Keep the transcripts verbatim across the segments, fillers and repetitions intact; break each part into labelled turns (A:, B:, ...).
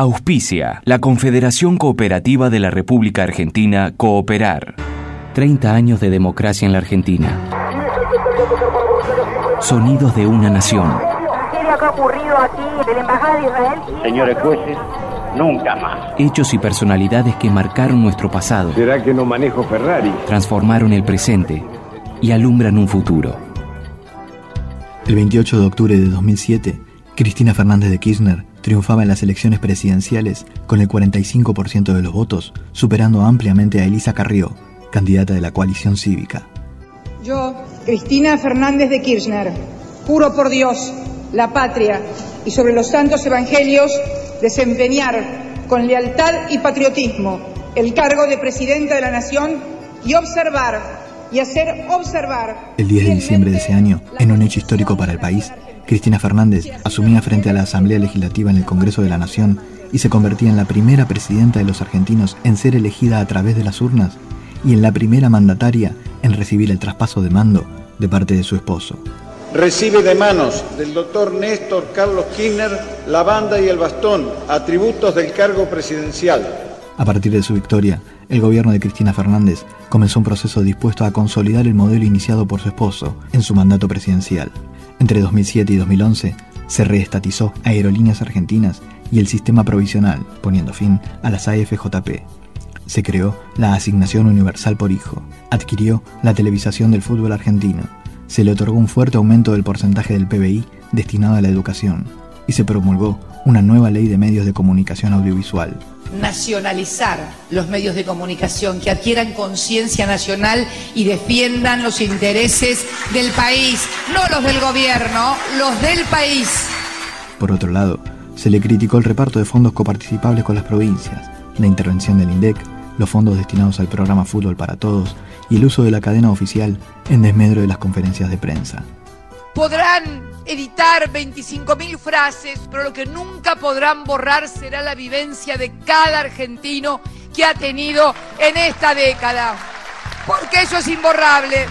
A: Auspicia la Confederación Cooperativa de la República Argentina, Cooperar. treinta años de democracia en la Argentina. Sonidos de una nación.
B: ¿Qué ha ocurrido aquí de la Embajada de Israel?
C: Señores jueces, nunca más.
A: Hechos y personalidades que marcaron nuestro pasado.
D: ¿Será que no manejo Ferrari?
A: Transformaron el presente y alumbran un futuro.
E: El veintiocho de octubre de dos mil siete, Cristina Fernández de Kirchner triunfaba en las elecciones presidenciales con el cuarenta y cinco por ciento de los votos, superando ampliamente a Elisa Carrió, candidata de la coalición cívica.
F: Yo, Cristina Fernández de Kirchner, juro por Dios, la patria y sobre los santos evangelios desempeñar con lealtad y patriotismo el cargo de Presidenta de la Nación y observar y hacer observar...
E: El diez de diciembre de ese año, en un hecho histórico para el país, Cristina Fernández asumía frente a la Asamblea Legislativa en el Congreso de la Nación y se convertía en la primera presidenta de los argentinos en ser elegida a través de las urnas y en la primera mandataria en recibir el traspaso de mando de parte de su esposo.
G: Recibe de manos del doctor Néstor Carlos Kirchner la banda y el bastón, atributos del cargo presidencial.
E: A partir de su victoria, el gobierno de Cristina Fernández comenzó un proceso dispuesto a consolidar el modelo iniciado por su esposo en su mandato presidencial. Entre dos mil siete y dos mil once se reestatizó Aerolíneas Argentinas y el sistema provisional, poniendo fin a las A F J P. Se creó la Asignación Universal por Hijo, adquirió la televisación del fútbol argentino, se le otorgó un fuerte aumento del porcentaje del P B I destinado a la educación y se promulgó una nueva ley de medios de comunicación audiovisual.
H: Nacionalizar los medios de comunicación, que adquieran conciencia nacional y defiendan los intereses del país, no los del gobierno, los del país.
E: Por otro lado, se le criticó el reparto de fondos coparticipables con las provincias, la intervención del INDEC, los fondos destinados al programa Fútbol para Todos y el uso de la cadena oficial en desmedro de las conferencias de prensa.
H: Podrán editar veinticinco mil frases, pero lo que nunca podrán borrar será la vivencia de cada argentino que ha tenido en esta década, porque eso es imborrable.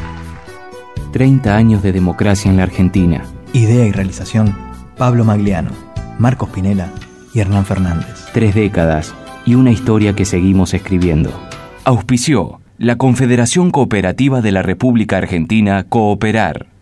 A: treinta años de democracia en la Argentina.
E: Idea y realización, Pablo Magliano, Marcos Pinela y Hernán Fernández.
A: Tres décadas y una historia que seguimos escribiendo. Auspició la Confederación Cooperativa de la República Argentina, Cooperar.